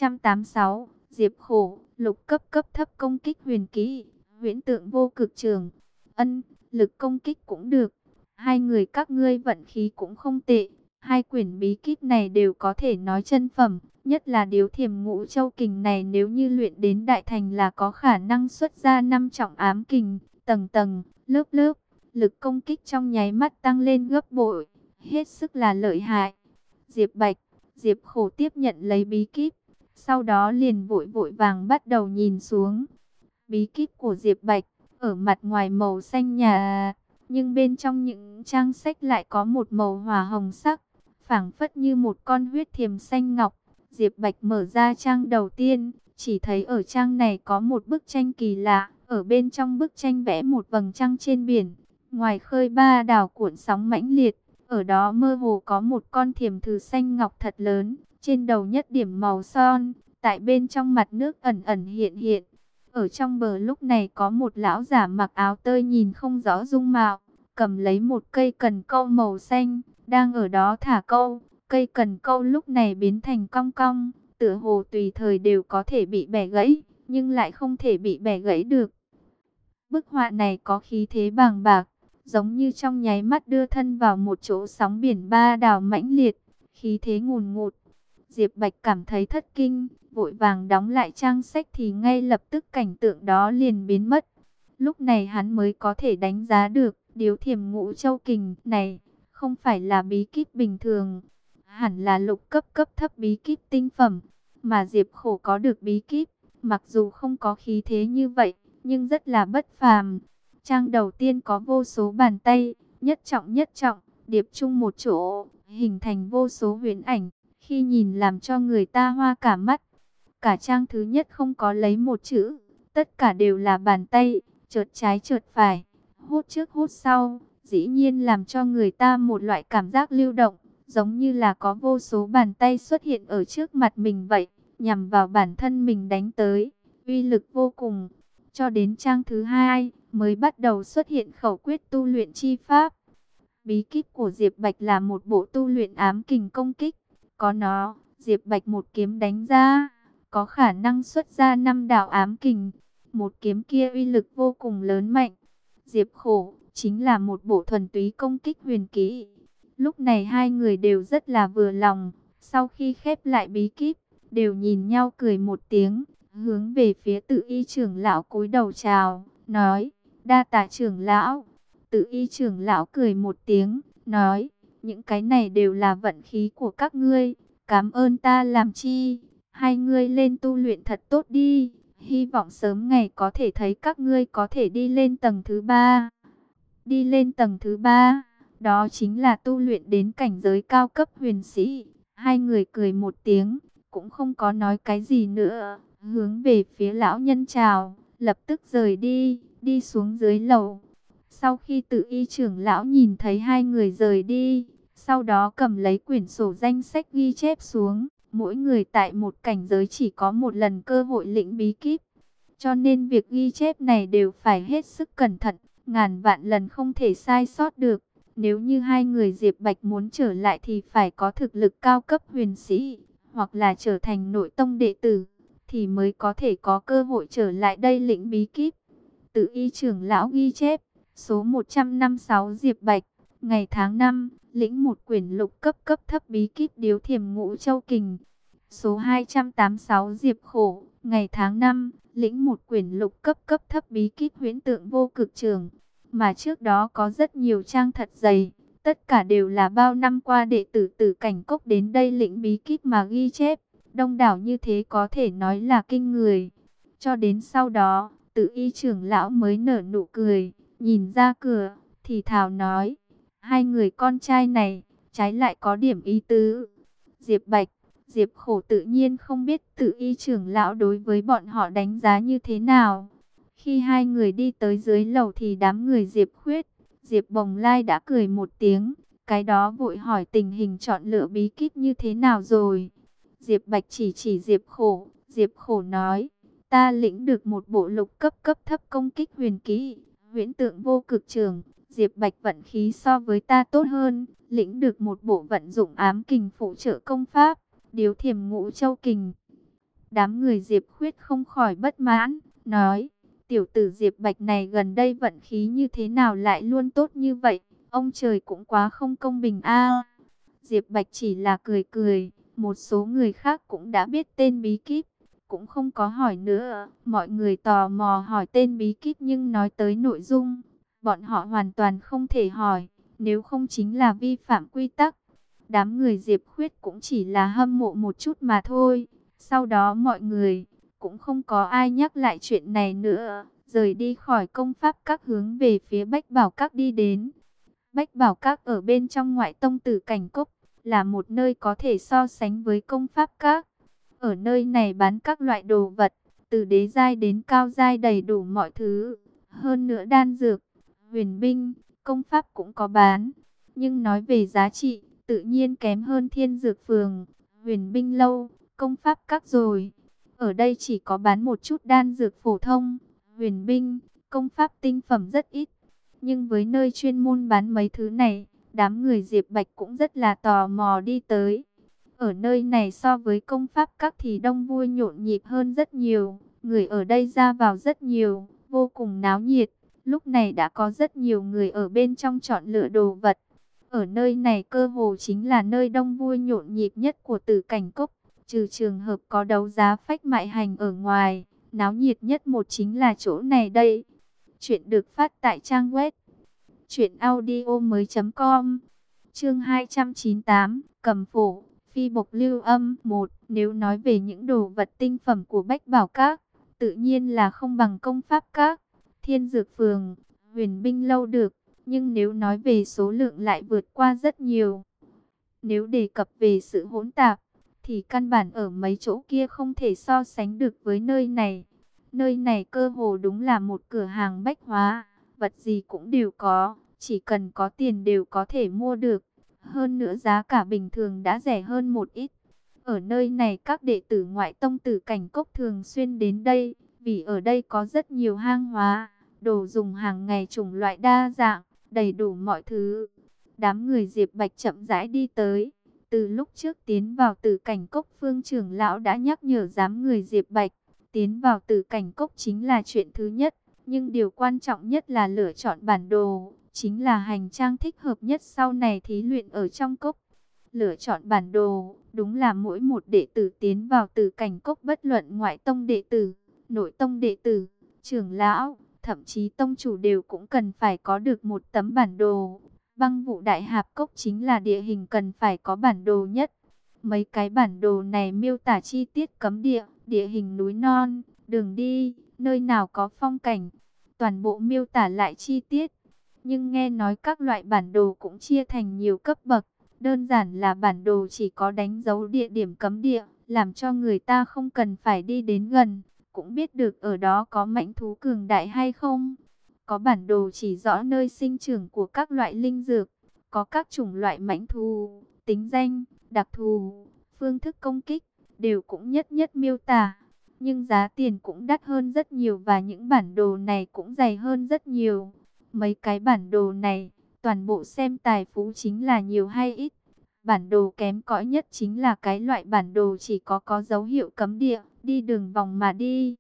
286 Diệp Khổ, lục cấp cấp thấp công kích huyền kỹ, huyễn tượng vô cực trường. Ân, lực công kích cũng được. Hai người các ngươi vận khí cũng không tệ. Hai quyển bí kíp này đều có thể nói chân phẩm. Nhất là điếu thiểm ngũ châu kình này nếu như luyện đến đại thành là có khả năng xuất ra 5 trọng ám kình. Tầng tầng, lớp lớp, lực công kích trong nháy mắt tăng lên gấp bội. Hết sức là lợi hại. Diệp Bạch, Diệp Khổ tiếp nhận lấy bí kíp. Sau đó liền vội vội vàng bắt đầu nhìn xuống. Bí kíp của Diệp Bạch, ở mặt ngoài màu xanh nhà, nhưng bên trong những trang sách lại có một màu hỏa hồng sắc, phảng phất như một con huyết thiềm xanh ngọc. Diệp Bạch mở ra trang đầu tiên, chỉ thấy ở trang này có một bức tranh kỳ lạ, ở bên trong bức tranh vẽ một vầng trăng trên biển, ngoài khơi ba đảo cuộn sóng mãnh liệt, ở đó mơ hồ có một con thiềm thử xanh ngọc thật lớn, trên đầu nhất điểm màu son, tại bên trong mặt nước ẩn ẩn hiện hiện. Ở trong bờ lúc này có một lão giả mặc áo tơi nhìn không rõ dung mạo, cầm lấy một cây cần câu màu xanh, đang ở đó thả câu. Cây cần câu lúc này biến thành cong cong, tựa hồ tùy thời đều có thể bị bẻ gãy, nhưng lại không thể bị bẻ gãy được. Bức họa này có khí thế bàng bạc, giống như trong nháy mắt đưa thân vào một chỗ sóng biển ba đảo mãnh liệt, khí thế ngùn ngụt. Diệp Bạch cảm thấy thất kinh, vội vàng đóng lại trang sách thì ngay lập tức cảnh tượng đó liền biến mất. Lúc này hắn mới có thể đánh giá được, điếu thiểm ngũ châu kình này không phải là bí kíp bình thường, hẳn là lục cấp cấp thấp bí kíp tinh phẩm, mà Diệp Khổ có được bí kíp, mặc dù không có khí thế như vậy, nhưng rất là bất phàm. Trang đầu tiên có vô số bàn tay, nhất trọng, điệp chung một chỗ, hình thành vô số huyễn ảnh, khi nhìn làm cho người ta hoa cả mắt. Cả trang thứ nhất không có lấy một chữ, tất cả đều là bàn tay, chợt trái chợt phải, hốt trước hốt sau, dĩ nhiên làm cho người ta một loại cảm giác lưu động, giống như là có vô số bàn tay xuất hiện ở trước mặt mình vậy, nhằm vào bản thân mình đánh tới, uy lực vô cùng. Cho đến trang thứ hai mới bắt đầu xuất hiện khẩu quyết tu luyện chi pháp. Bí kíp của Diệp Bạch là một bộ tu luyện ám kình công kích, có nó, Diệp Bạch một kiếm đánh ra, có khả năng xuất ra 5 đạo ám kình. Một kiếm kia uy lực vô cùng lớn mạnh. Diệp Khổ chính là một bộ thuần túy công kích huyền kỹ. Lúc này hai người đều rất là vừa lòng. Sau khi khép lại bí kíp, đều nhìn nhau cười một tiếng, hướng về phía Tự Y trưởng lão cúi đầu chào, nói: "Đa tạ trưởng lão." Tự Y trưởng lão cười một tiếng, nói: "Những cái này đều là vận khí của các ngươi, cảm ơn ta làm chi? Hai ngươi lên tu luyện thật tốt đi, hy vọng sớm ngày có thể thấy các ngươi có thể đi lên tầng thứ 3. Đi lên tầng thứ 3, đó chính là tu luyện đến cảnh giới cao cấp huyền sĩ." Hai người cười một tiếng, cũng không có nói cái gì nữa, hướng về phía lão nhân chào, lập tức rời đi, đi xuống dưới lầu. Sau khi Tự Y trưởng lão nhìn thấy hai người rời đi, sau đó cầm lấy quyển sổ danh sách ghi chép xuống, mỗi người tại một cảnh giới chỉ có một lần cơ hội lĩnh bí kíp. Cho nên việc ghi chép này đều phải hết sức cẩn thận, ngàn vạn lần không thể sai sót được. Nếu như hai người Diệp Bạch muốn trở lại thì phải có thực lực cao cấp huyền sĩ, hoặc là trở thành nội tông đệ tử, thì mới có thể có cơ hội trở lại đây lĩnh bí kíp. Tự Y trưởng lão ghi chép, số 156 Diệp Bạch, ngày tháng năm, lĩnh một quyển lục cấp cấp thấp bí kíp điếu thiểm ngũ châu kình. Số 286 Diệp Khổ, ngày tháng năm, lĩnh một quyển lục cấp cấp thấp bí kíp huyễn tượng vô cực trường. Mà trước đó có rất nhiều trang thật dày, tất cả đều là bao năm qua đệ tử Tử Cảnh Cốc đến đây lĩnh bí kíp mà ghi chép. Đông đảo như thế có thể nói là kinh người. Cho đến sau đó, Tự Y trưởng lão mới nở nụ cười, nhìn ra cửa, thì thào nói, hai người con trai này, trái lại có điểm ý tứ. Diệp Bạch, Diệp Khổ tự nhiên không biết Tự Y trưởng lão đối với bọn họ đánh giá như thế nào. Khi hai người đi tới dưới lầu thì đám người Diệp Khuyết, Diệp Bồng Lai đã cười một tiếng, cái đó vội hỏi tình hình chọn lựa bí kíp như thế nào rồi. Diệp Bạch chỉ Diệp Khổ, Diệp Khổ nói, ta lĩnh được một bộ lục cấp cấp thấp công kích huyền kỹ, huyễn tượng vô cực trường. Diệp Bạch vận khí so với ta tốt hơn, lĩnh được một bộ vận dụng ám kình phụ trợ công pháp, điếu thiềm ngũ châu kình. Đám người Diệp Khuyết không khỏi bất mãn, nói, tiểu tử Diệp Bạch này gần đây vận khí như thế nào lại luôn tốt như vậy, ông trời cũng quá không công bình a. Diệp Bạch chỉ là cười cười, một số người khác cũng đã biết tên bí kíp, cũng không có hỏi nữa. Mọi người tò mò hỏi tên bí kíp nhưng nói tới nội dung, bọn họ hoàn toàn không thể hỏi, nếu không chính là vi phạm quy tắc. Đám người Diệp Khuyết cũng chỉ là hâm mộ một chút mà thôi. Sau đó mọi người cũng không có ai nhắc lại chuyện này nữa, rời đi khỏi công pháp các hướng về phía Bách Bảo Các đi đến. Bách Bảo Các ở bên trong ngoại tông Tử Cảnh Cốc, là một nơi có thể so sánh với công pháp các. Ở nơi này bán các loại đồ vật, từ đế giai đến cao giai đầy đủ mọi thứ. Hơn nữa đan dược, huyền binh, công pháp cũng có bán. Nhưng nói về giá trị, tự nhiên kém hơn Thiên Dược Phường, huyền binh lâu, công pháp các rồi. Ở đây chỉ có bán một chút đan dược phổ thông, huyền binh, công pháp tinh phẩm rất ít. Nhưng với nơi chuyên môn bán mấy thứ này, đám người Diệp Bạch cũng rất là tò mò đi tới. Ở nơi này so với công pháp các thì đông vui nhộn nhịp hơn rất nhiều. Người ở đây ra vào rất nhiều, vô cùng náo nhiệt. Lúc này đã có rất nhiều người ở bên trong chọn lựa đồ vật. Ở nơi này cơ hồ chính là nơi đông vui nhộn nhịp nhất của Tử Cảnh Cốc. Trừ trường hợp có đấu giá phách mại hành ở ngoài, náo nhiệt nhất một chính là chỗ này đây. Chuyện được phát tại trang web truyệnaudiomoi.com. Chương 298, Cầm Phổ, Phi Bộc Lưu Âm 1. Nếu nói về những đồ vật tinh phẩm của Bách Bảo Các, tự nhiên là không bằng công pháp các, Thiên Dược Phường, huyền binh lâu được. Nhưng nếu nói về số lượng lại vượt qua rất nhiều. Nếu đề cập về sự hỗn tạp, thì căn bản ở mấy chỗ kia không thể so sánh được với nơi này. Nơi này cơ hồ đúng là một cửa hàng bách hóa, vật gì cũng đều có, chỉ cần có tiền đều có thể mua được. Hơn nữa giá cả bình thường đã rẻ hơn một ít. Ở nơi này các đệ tử ngoại tông Tử Cảnh Cốc thường xuyên đến đây, vì ở đây có rất nhiều hang hóa, đồ dùng hàng ngày chủng loại đa dạng, đầy đủ mọi thứ. Đám người Diệp Bạch chậm rãi đi tới. Từ lúc trước tiến vào Tử Cảnh Cốc, Phương trưởng lão đã nhắc nhở đám người Diệp Bạch, tiến vào Tử Cảnh Cốc chính là chuyện thứ nhất, nhưng điều quan trọng nhất là lựa chọn bản đồ, chính là hành trang thích hợp nhất sau này thí luyện ở trong cốc. Lựa chọn bản đồ, đúng là mỗi một đệ tử tiến vào Tử Cảnh Cốc, bất luận ngoại tông đệ tử, nội tông đệ tử, trưởng lão, thậm chí tông chủ đều cũng cần phải có được một tấm bản đồ. Băng Vụ Đại Hạp Cốc chính là địa hình cần phải có bản đồ nhất. Mấy cái bản đồ này miêu tả chi tiết cấm địa, địa hình núi non, đường đi, nơi nào có phong cảnh, toàn bộ miêu tả lại chi tiết. Nhưng nghe nói các loại bản đồ cũng chia thành nhiều cấp bậc, đơn giản là bản đồ chỉ có đánh dấu địa điểm cấm địa, làm cho người ta không cần phải đi đến gần, cũng biết được ở đó có mãnh thú cường đại hay không. Có bản đồ chỉ rõ nơi sinh trưởng của các loại linh dược, có các chủng loại mãnh thú, tính danh, đặc thù, phương thức công kích, đều cũng nhất nhất miêu tả. Nhưng giá tiền cũng đắt hơn rất nhiều và những bản đồ này cũng dày hơn rất nhiều. Mấy cái bản đồ này, toàn bộ xem tài phú chính là nhiều hay ít. Bản đồ kém cỏi nhất chính là cái loại bản đồ chỉ có dấu hiệu cấm địa, đi đường vòng mà đi.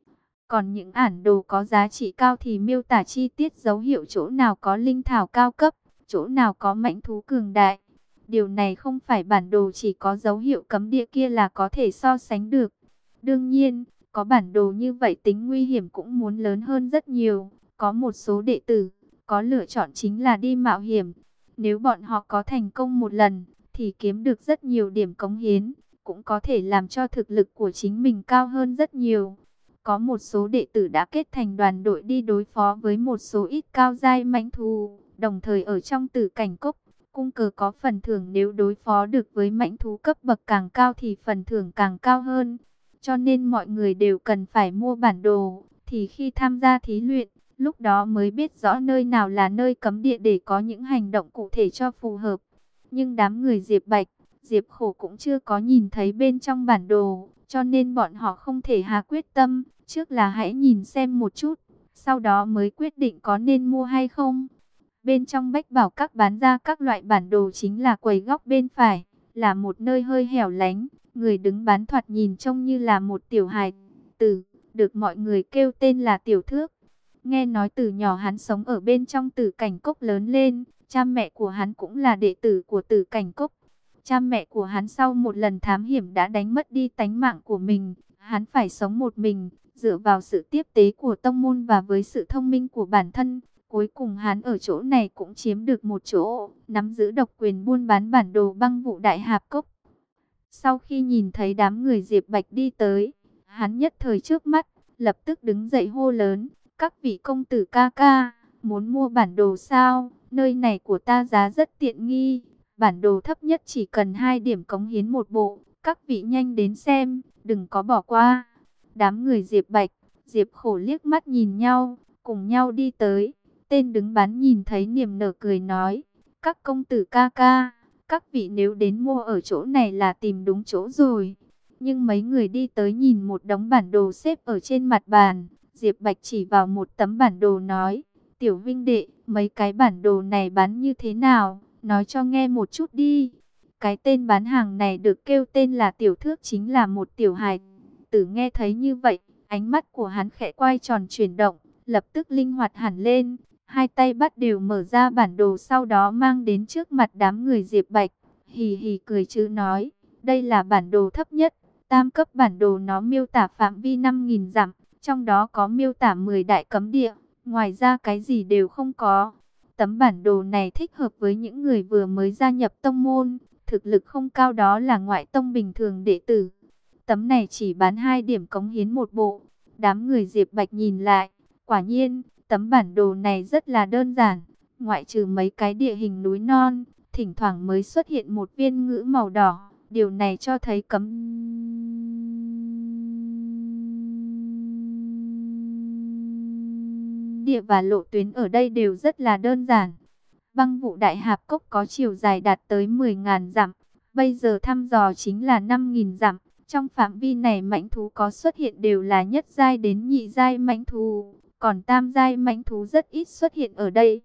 Còn những bản đồ có giá trị cao thì miêu tả chi tiết dấu hiệu chỗ nào có linh thảo cao cấp, chỗ nào có mãnh thú cường đại. Điều này không phải bản đồ chỉ có dấu hiệu cấm địa kia là có thể so sánh được. Đương nhiên, có bản đồ như vậy tính nguy hiểm cũng muốn lớn hơn rất nhiều. Có một số đệ tử, có lựa chọn chính là đi mạo hiểm. Nếu bọn họ có thành công một lần, thì kiếm được rất nhiều điểm cống hiến, cũng có thể làm cho thực lực của chính mình cao hơn rất nhiều. Có một số đệ tử đã kết thành đoàn đội đi đối phó với một số ít cao giai mãnh thú, đồng thời ở trong Tử Cảnh Cốc, cung cờ có phần thưởng, nếu đối phó được với mãnh thú cấp bậc càng cao thì phần thưởng càng cao hơn. Cho nên mọi người đều cần phải mua bản đồ, thì khi tham gia thí luyện, lúc đó mới biết rõ nơi nào là nơi cấm địa để có những hành động cụ thể cho phù hợp. Nhưng đám người Diệp Bạch, Diệp Khổ cũng chưa có nhìn thấy bên trong bản đồ, cho nên bọn họ không thể hạ quyết tâm, trước là hãy nhìn xem một chút, sau đó mới quyết định có nên mua hay không. Bên trong Bách Bảo Các bán ra các loại bản đồ chính là quầy góc bên phải, là một nơi hơi hẻo lánh, người đứng bán thoạt nhìn trông như là một tiểu hài tử, được mọi người kêu tên là Tiểu Thước. Nghe nói từ nhỏ hắn sống ở bên trong Tử Cảnh Cốc lớn lên, cha mẹ của hắn cũng là đệ tử của Tử Cảnh Cốc. Cha mẹ của hắn sau một lần thám hiểm đã đánh mất đi tánh mạng của mình, hắn phải sống một mình, dựa vào sự tiếp tế của tông môn và với sự thông minh của bản thân. Cuối cùng hắn ở chỗ này cũng chiếm được một chỗ, nắm giữ độc quyền buôn bán bản đồ Băng Vụ Đại Hạp Cốc. Sau khi nhìn thấy đám người Diệp Bạch đi tới, hắn nhất thời trước mắt, lập tức đứng dậy hô lớn: các vị công tử ca ca, muốn mua bản đồ sao? Nơi này của ta giá rất tiện nghi, bản đồ thấp nhất chỉ cần 2 điểm cống hiến một bộ, các vị nhanh đến xem, đừng có bỏ qua. Đám người Diệp Bạch, Diệp Khổ liếc mắt nhìn nhau, cùng nhau đi tới. Tên đứng bán nhìn thấy niềm nở cười nói: các công tử ca ca, các vị nếu đến mua ở chỗ này là tìm đúng chỗ rồi. Nhưng mấy người đi tới nhìn một đống bản đồ xếp ở trên mặt bàn, Diệp Bạch chỉ vào một tấm bản đồ nói: tiểu vinh đệ, mấy cái bản đồ này bán như thế nào? Nói cho nghe một chút đi. Cái tên bán hàng này được kêu tên là Tiểu Thước, chính là một tiểu hài tử. Nghe thấy như vậy, ánh mắt của hắn khẽ quay tròn chuyển động, lập tức linh hoạt hẳn lên. Hai tay bắt đều mở ra bản đồ, sau đó mang đến trước mặt đám người Diệp Bạch. Hì hì cười chứ nói: đây là bản đồ thấp nhất, tam cấp bản đồ, nó miêu tả phạm vi 5.000 dặm, trong đó có miêu tả 10 đại cấm địa, ngoài ra cái gì đều không có. Tấm bản đồ này thích hợp với những người vừa mới gia nhập tông môn, thực lực không cao, đó là ngoại tông bình thường đệ tử. Tấm này chỉ bán 2 điểm cống hiến một bộ. Đám người Diệp Bạch nhìn lại, quả nhiên, tấm bản đồ này rất là đơn giản, ngoại trừ mấy cái địa hình núi non, thỉnh thoảng mới xuất hiện một viên ngữ màu đỏ. Điều này cho thấy cấm địa và lộ tuyến ở đây đều rất là đơn giản. Băng Vụ Đại Hạp Cốc có chiều dài đạt tới 10.000 dặm, bây giờ thăm dò chính là 5.000 dặm. Trong phạm vi này mãnh thú có xuất hiện đều là nhất giai đến nhị giai mãnh thú, còn tam giai mãnh thú rất ít xuất hiện ở đây.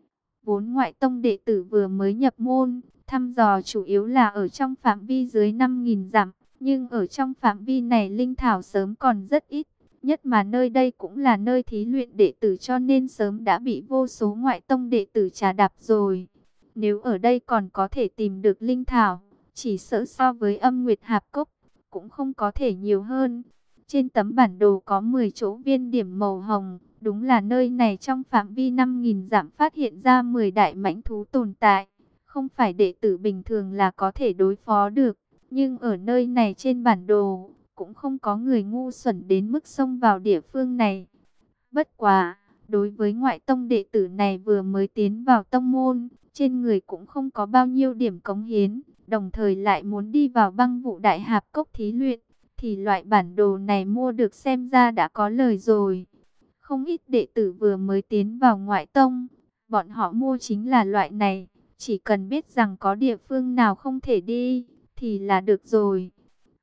Vốn ngoại tông đệ tử vừa mới nhập môn, thăm dò chủ yếu là ở trong phạm vi dưới 5.000 dặm, nhưng ở trong phạm vi này linh thảo sớm còn rất ít, nhất mà nơi đây cũng là nơi thí luyện đệ tử, cho nên sớm đã bị vô số ngoại tông đệ tử trà đạp rồi. Nếu ở đây còn có thể tìm được linh thảo, chỉ sợ so với Âm Nguyệt Hạp Cốc cũng không có thể nhiều hơn. Trên tấm bản đồ có 10 chỗ viên điểm màu hồng, đúng là nơi này trong phạm vi 5.000 dặm phát hiện ra 10 đại mãnh thú tồn tại. Không phải đệ tử bình thường là có thể đối phó được, nhưng ở nơi này trên bản đồ cũng không có người ngu xuẩn đến mức xông vào địa phương này. Bất quá, đối với ngoại tông đệ tử này vừa mới tiến vào tông môn, trên người cũng không có bao nhiêu điểm cống hiến, đồng thời lại muốn đi vào Băng Vụ Đại Hạp Cốc thí luyện, thì loại bản đồ này mua được xem ra đã có lời rồi. Không ít đệ tử vừa mới tiến vào ngoại tông, bọn họ mua chính là loại này, chỉ cần biết rằng có địa phương nào không thể đi, thì là được rồi.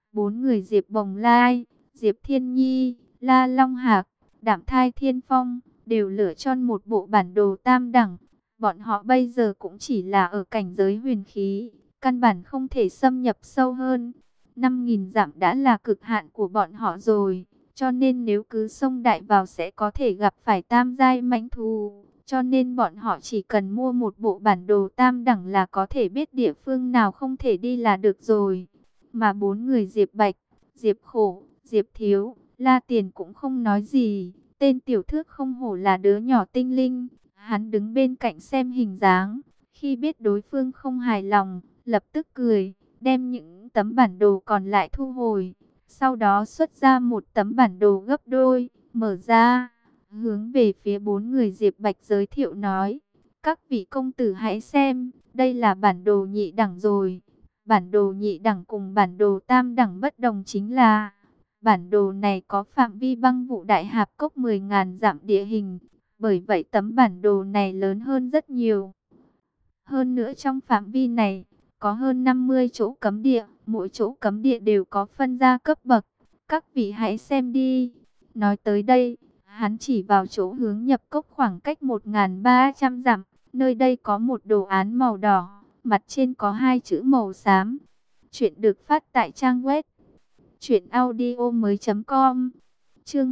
4 người Diệp Bồng Lai, Diệp Thiên Nhi, La Long Hạc, Đạm Thai Thiên Phong đều lựa chọn một bộ bản đồ tam đẳng. Bọn họ bây giờ cũng chỉ là ở cảnh giới huyền khí, căn bản không thể xâm nhập sâu hơn. 5.000 dặm đã là cực hạn của bọn họ rồi, cho nên nếu cứ xông đại vào sẽ có thể gặp phải tam giai mãnh thú. Cho nên bọn họ chỉ cần mua một bộ bản đồ tam đẳng là có thể biết địa phương nào không thể đi là được rồi. Mà 4 người Diệp Bạch, Diệp Khổ, Diệp Thiếu, La Tiền cũng không nói gì. Tên Tiểu Thước không hổ là đứa nhỏ tinh linh. Hắn đứng bên cạnh xem hình dáng. Khi biết đối phương không hài lòng, lập tức cười. đem những tấm bản đồ còn lại thu hồi. Sau đó xuất ra một tấm bản đồ gấp đôi, mở ra, hướng về phía bốn người Diệp Bạch giới thiệu nói: các vị công tử hãy xem, đây là bản đồ nhị đẳng rồi. Bản đồ nhị đẳng cùng bản đồ tam đẳng bất đồng chính là bản đồ này có phạm vi băng vụ đại hạp cốc 10.000 dặm địa hình. Bởi vậy tấm bản đồ này lớn hơn rất nhiều. Hơn nữa trong phạm vi này, có hơn 50 chỗ cấm địa. Mỗi chỗ cấm địa đều có phân ra cấp bậc. Các vị hãy xem đi. Nói tới đây, hắn chỉ vào chỗ hướng nhập cốc khoảng cách 1.300 dặm. Nơi đây có một đồ án màu đỏ, mặt trên có hai chữ màu xám. Chuyện được phát tại trang web truyệnaudiomoi.com. Chương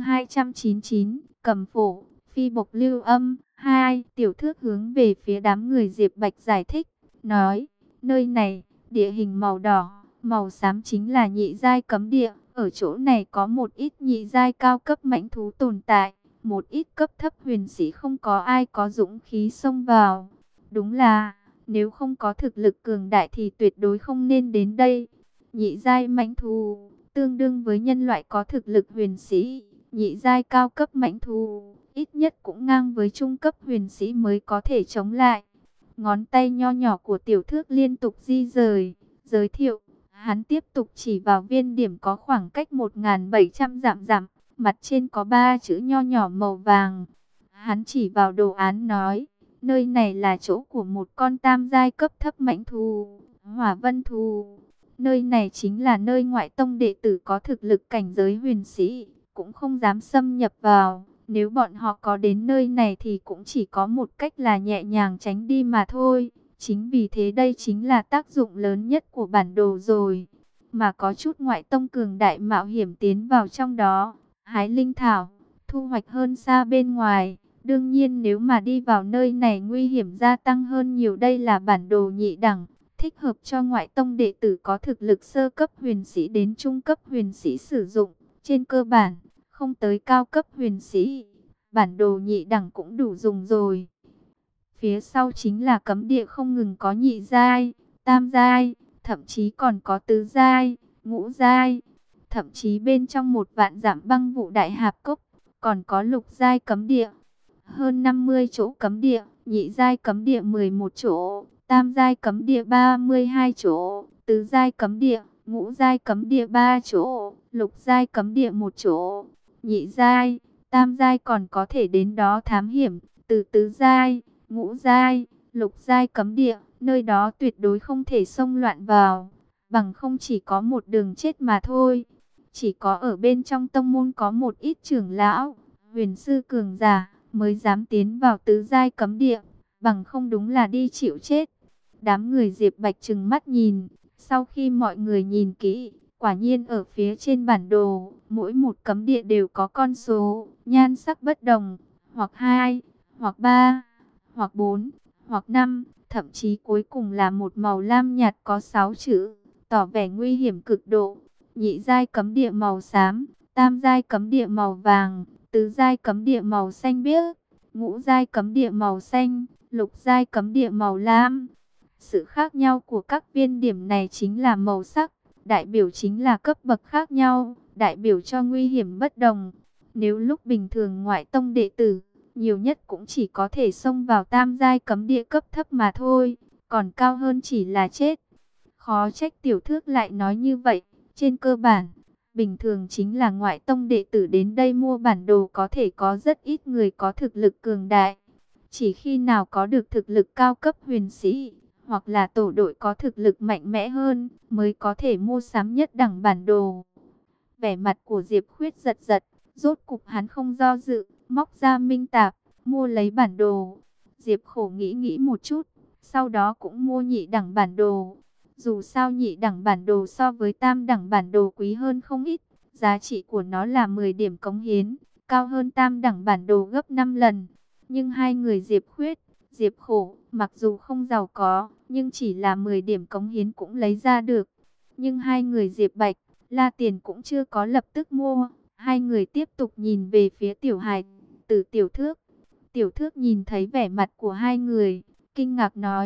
299, Cầm phổ, phi bộc lưu âm. 2. Tiểu Thước hướng về phía đám người Diệp Bạch giải thích, nói: nơi này, địa hình màu đỏ, màu xám chính là nhị giai cấm địa. Ở chỗ này có một ít nhị giai cao cấp mãnh thú tồn tại, một ít cấp thấp huyền sĩ không có ai có dũng khí xông vào. Đúng là, nếu không có thực lực cường đại thì tuyệt đối không nên đến đây. Nhị giai mãnh thú tương đương với nhân loại có thực lực huyền sĩ. Nhị giai cao cấp mãnh thú ít nhất cũng ngang với trung cấp huyền sĩ mới có thể chống lại. Ngón tay nho nhỏ của Tiểu Thước liên tục di rời, giới thiệu. Hắn tiếp tục chỉ vào viên điểm có khoảng cách 1.700 dặm, mặt trên có 3 chữ nho nhỏ màu vàng. Hắn chỉ vào đồ án nói: nơi này là chỗ của một con tam giai cấp thấp mãnh thú, Hỏa Vân thú. Nơi này chính là nơi ngoại tông đệ tử có thực lực cảnh giới huyền sĩ cũng không dám xâm nhập vào. Nếu bọn họ có đến nơi này thì cũng chỉ có một cách là nhẹ nhàng tránh đi mà thôi. Chính vì thế đây chính là tác dụng lớn nhất của bản đồ rồi. Mà có chút ngoại tông cường đại mạo hiểm tiến vào trong đó, hái linh thảo, thu hoạch hơn xa bên ngoài. Đương nhiên nếu mà đi vào nơi này nguy hiểm gia tăng hơn nhiều. Đây là bản đồ nhị đẳng, thích hợp cho ngoại tông đệ tử có thực lực sơ cấp huyền sĩ đến trung cấp huyền sĩ sử dụng. Trên cơ bản, không tới cao cấp huyền sĩ, bản đồ nhị đẳng cũng đủ dùng rồi. Phía sau chính là cấm địa không ngừng có nhị giai, tam giai, thậm chí còn có tứ giai, ngũ giai. Thậm chí bên trong 1.000 dặm băng vụ đại hạp cốc, còn có lục giai cấm địa. Hơn 50 chỗ cấm địa, nhị giai cấm địa 11 chỗ, tam giai cấm địa 32 chỗ, tứ giai cấm địa, ngũ giai cấm địa 3 chỗ, lục giai cấm địa 1 chỗ. Nhị giai, tam giai còn có thể đến đó thám hiểm. Từ tứ giai, ngũ giai, lục giai cấm địa, nơi đó tuyệt đối không thể xông loạn vào, bằng không chỉ có một đường chết mà thôi. Chỉ có ở bên trong tông môn có một ít trưởng lão, huyền sư cường giả mới dám tiến vào tứ giai cấm địa, bằng không đúng là đi chịu chết. Đám người Diệp Bạch trừng mắt nhìn, sau khi mọi người nhìn kỹ, quả nhiên ở phía trên bản đồ, mỗi một cấm địa đều có con số, nhan sắc bất đồng, hoặc 2, hoặc 3, hoặc 4, hoặc 5, thậm chí cuối cùng là một màu lam nhạt có 6 chữ, tỏ vẻ nguy hiểm cực độ. Nhị giai cấm địa màu xám, tam giai cấm địa màu vàng, tứ giai cấm địa màu xanh biếc, ngũ giai cấm địa màu xanh, lục giai cấm địa màu lam. Sự khác nhau của các viên điểm này chính là màu sắc, đại biểu chính là cấp bậc khác nhau, đại biểu cho nguy hiểm bất đồng. Nếu lúc bình thường ngoại tông đệ tử, nhiều nhất cũng chỉ có thể xông vào tam giai cấm địa cấp thấp mà thôi, còn cao hơn chỉ là chết. Khó trách Tiểu Thước lại nói như vậy. Trên cơ bản, bình thường chính là ngoại tông đệ tử đến đây mua bản đồ có thể có rất ít người có thực lực cường đại. Chỉ khi nào có được thực lực cao cấp huyền sĩ, hoặc là tổ đội có thực lực mạnh mẽ hơn, mới có thể mua sắm nhất đẳng bản đồ. Vẻ mặt của Diệp Khuyết giật giật, rốt cục hắn không do dự, móc ra minh tạp, mua lấy bản đồ. Diệp Khổ nghĩ nghĩ một chút, sau đó cũng mua nhị đẳng bản đồ. Dù sao nhị đẳng bản đồ so với tam đẳng bản đồ quý hơn không ít, giá trị của nó là 10 điểm cống hiến, cao hơn tam đẳng bản đồ gấp 5 lần. Nhưng hai người Diệp Khuyết, Diệp Khổ, mặc dù không giàu có, nhưng chỉ là 10 điểm cống hiến cũng lấy ra được. Nhưng hai người Diệp Bạch, La Tiền cũng chưa có lập tức mua. Hai người tiếp tục nhìn về phía Tiểu Hải tử Tiểu Thước. Tiểu Thước nhìn thấy vẻ mặt của hai người, kinh ngạc nói: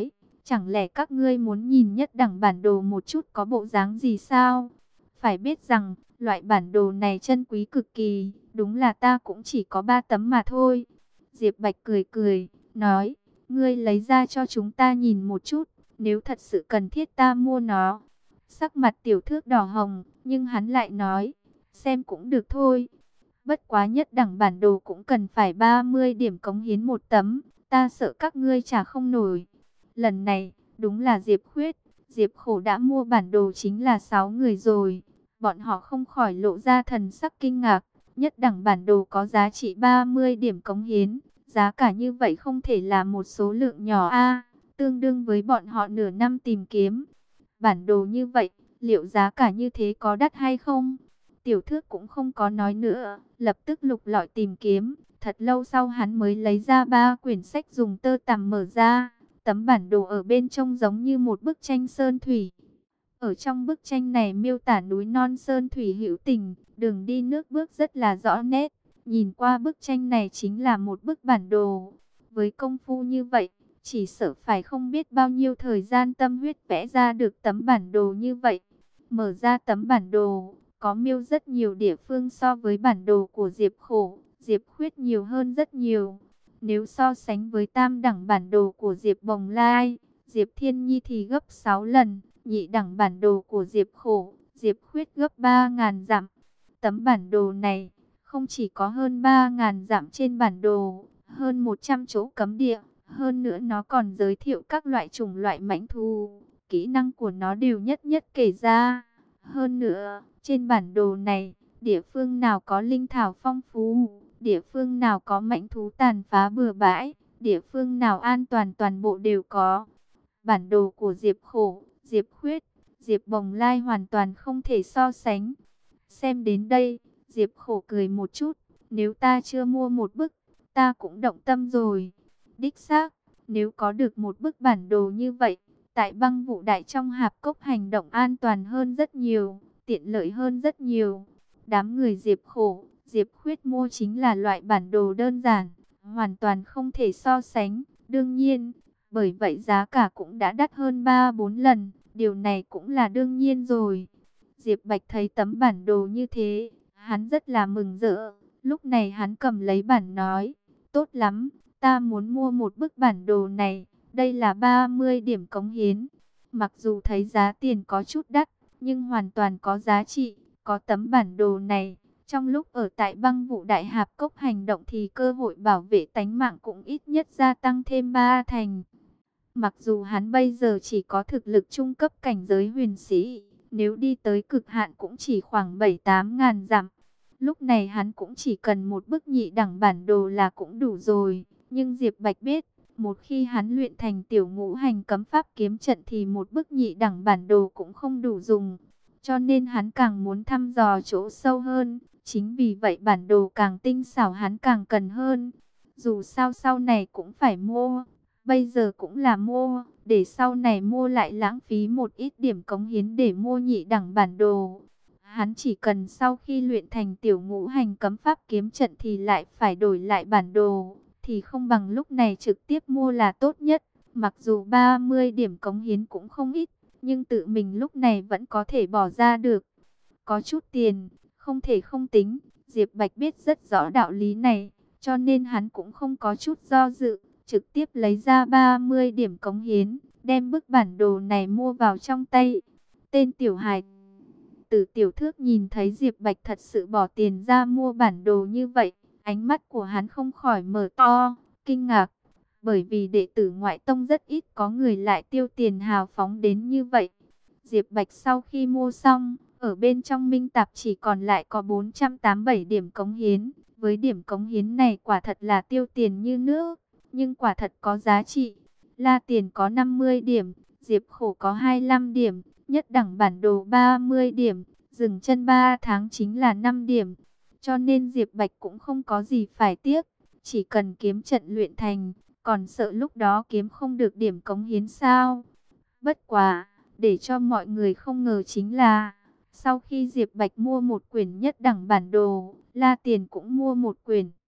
Chẳng lẽ các ngươi muốn nhìn nhất đẳng bản đồ một chút có bộ dáng gì sao? Phải biết rằng, loại bản đồ này chân quý cực kỳ, đúng là ta cũng chỉ có 3 tấm mà thôi. Diệp Bạch cười cười, nói, ngươi lấy ra cho chúng ta nhìn một chút, nếu thật sự cần thiết ta mua nó. Sắc mặt Tiểu Thước đỏ hồng, nhưng hắn lại nói, xem cũng được thôi. Bất quá nhất đẳng bản đồ cũng cần phải 30 điểm cống hiến một tấm, ta sợ các ngươi trả không nổi. Lần này, đúng là Diệp Khuyết, Diệp Khổ đã mua bản đồ chính là 6 người rồi. Bọn họ không khỏi lộ ra thần sắc kinh ngạc, nhất đẳng bản đồ có giá trị 30 điểm cống hiến. Giá cả như vậy không thể là một số lượng nhỏ a, tương đương với bọn họ nửa năm tìm kiếm. Bản đồ như vậy, liệu giá cả như thế có đắt hay không? Tiểu Thước cũng không có nói nữa, lập tức lục lọi tìm kiếm. Thật lâu sau hắn mới lấy ra 3 quyển sách dùng tơ tằm mở ra. Tấm bản đồ ở bên trong giống như một bức tranh sơn thủy. Ở trong bức tranh này miêu tả núi non sơn thủy hữu tình, đường đi nước bước rất là rõ nét. Nhìn qua bức tranh này chính là một bức bản đồ. Với công phu như vậy, chỉ sợ phải không biết bao nhiêu thời gian tâm huyết vẽ ra được tấm bản đồ như vậy. Mở ra tấm bản đồ, có miêu rất nhiều địa phương so với bản đồ của Diệp Khổ, Diệp Khuyết nhiều hơn rất nhiều. Nếu so sánh với tam đẳng bản đồ của Diệp Bồng Lai, Diệp Thiên Nhi thì gấp 6 lần, nhị đẳng bản đồ của Diệp Khổ, Diệp Khuyết gấp 3.000 dặm. Tấm bản đồ này không chỉ có hơn 3.000 dặm trên bản đồ, hơn 100 chỗ cấm địa, hơn nữa nó còn giới thiệu các loại chủng loại mãnh thú, kỹ năng của nó đều nhất nhất kể ra. Hơn nữa, trên bản đồ này, địa phương nào có linh thảo phong phú, địa phương nào có mãnh thú tàn phá bừa bãi, địa phương nào an toàn toàn bộ đều có. Bản đồ của Diệp Khổ, Diệp Khuyết, Diệp Bồng Lai hoàn toàn không thể so sánh. Xem đến đây, Diệp Khổ cười một chút, nếu ta chưa mua một bức, ta cũng động tâm rồi. Đích xác, nếu có được một bức bản đồ như vậy, tại Băng Vũ Đại trong hạp cốc hành động an toàn hơn rất nhiều, tiện lợi hơn rất nhiều. Đám người Diệp Khổ, Diệp Khuyết mua chính là loại bản đồ đơn giản, hoàn toàn không thể so sánh. Đương nhiên, bởi vậy giá cả cũng đã đắt hơn 3-4 lần, điều này cũng là đương nhiên rồi. Diệp Bạch thấy tấm bản đồ như thế, hắn rất là mừng rỡ. Lúc này hắn cầm lấy bản nói, tốt lắm, ta muốn mua một bức bản đồ này, đây là 30 điểm cống hiến. Mặc dù thấy giá tiền có chút đắt, nhưng hoàn toàn có giá trị. Có tấm bản đồ này, trong lúc ở tại Băng Vũ Đại hạp cốc hành động thì cơ hội bảo vệ tánh mạng cũng ít nhất gia tăng thêm 3 thành. Mặc dù hắn bây giờ chỉ có thực lực trung cấp cảnh giới huyền sĩ, nếu đi tới cực hạn cũng chỉ khoảng 7-8 ngàn dặm. Lúc này hắn cũng chỉ cần một bức nhị đẳng bản đồ là cũng đủ rồi. Nhưng Diệp Bạch biết, một khi hắn luyện thành tiểu ngũ hành cấm pháp kiếm trận thì một bức nhị đẳng bản đồ cũng không đủ dùng. Cho nên hắn càng muốn thăm dò chỗ sâu hơn. Chính vì vậy bản đồ càng tinh xảo hắn càng cần hơn. Dù sao sau này cũng phải mua. Bây giờ cũng là mua, để sau này mua lại lãng phí một ít điểm cống hiến để mua nhị đẳng bản đồ. Hắn chỉ cần sau khi luyện thành tiểu ngũ hành cấm pháp kiếm trận thì lại phải đổi lại bản đồ, thì không bằng lúc này trực tiếp mua là tốt nhất. Mặc dù 30 điểm cống hiến cũng không ít, nhưng tự mình lúc này vẫn có thể bỏ ra được. Có chút tiền, không thể không tính, Diệp Bạch biết rất rõ đạo lý này, cho nên hắn cũng không có chút do dự. Trực tiếp lấy ra 30 điểm cống hiến, đem bức bản đồ này mua vào trong tay. Tên tiểu hài tử Tiểu Thước nhìn thấy Diệp Bạch thật sự bỏ tiền ra mua bản đồ như vậy, ánh mắt của hắn không khỏi mở to, kinh ngạc. Bởi vì đệ tử ngoại tông rất ít có người lại tiêu tiền hào phóng đến như vậy. Diệp Bạch sau khi mua xong, ở bên trong minh tạp chỉ còn lại có 487 điểm cống hiến. Với điểm cống hiến này quả thật là tiêu tiền như nước, nhưng quả thật có giá trị. La Tiền có 50 điểm, Diệp Khổ có 25 điểm, nhất đẳng bản đồ 30 điểm, dừng chân 3 tháng chính là 5 điểm. Cho nên Diệp Bạch cũng không có gì phải tiếc, chỉ cần kiếm trận luyện thành, còn sợ lúc đó kiếm không được điểm cống hiến sao. Bất quá, để cho mọi người không ngờ chính là, sau khi Diệp Bạch mua một quyển nhất đẳng bản đồ, La Tiền cũng mua một quyển.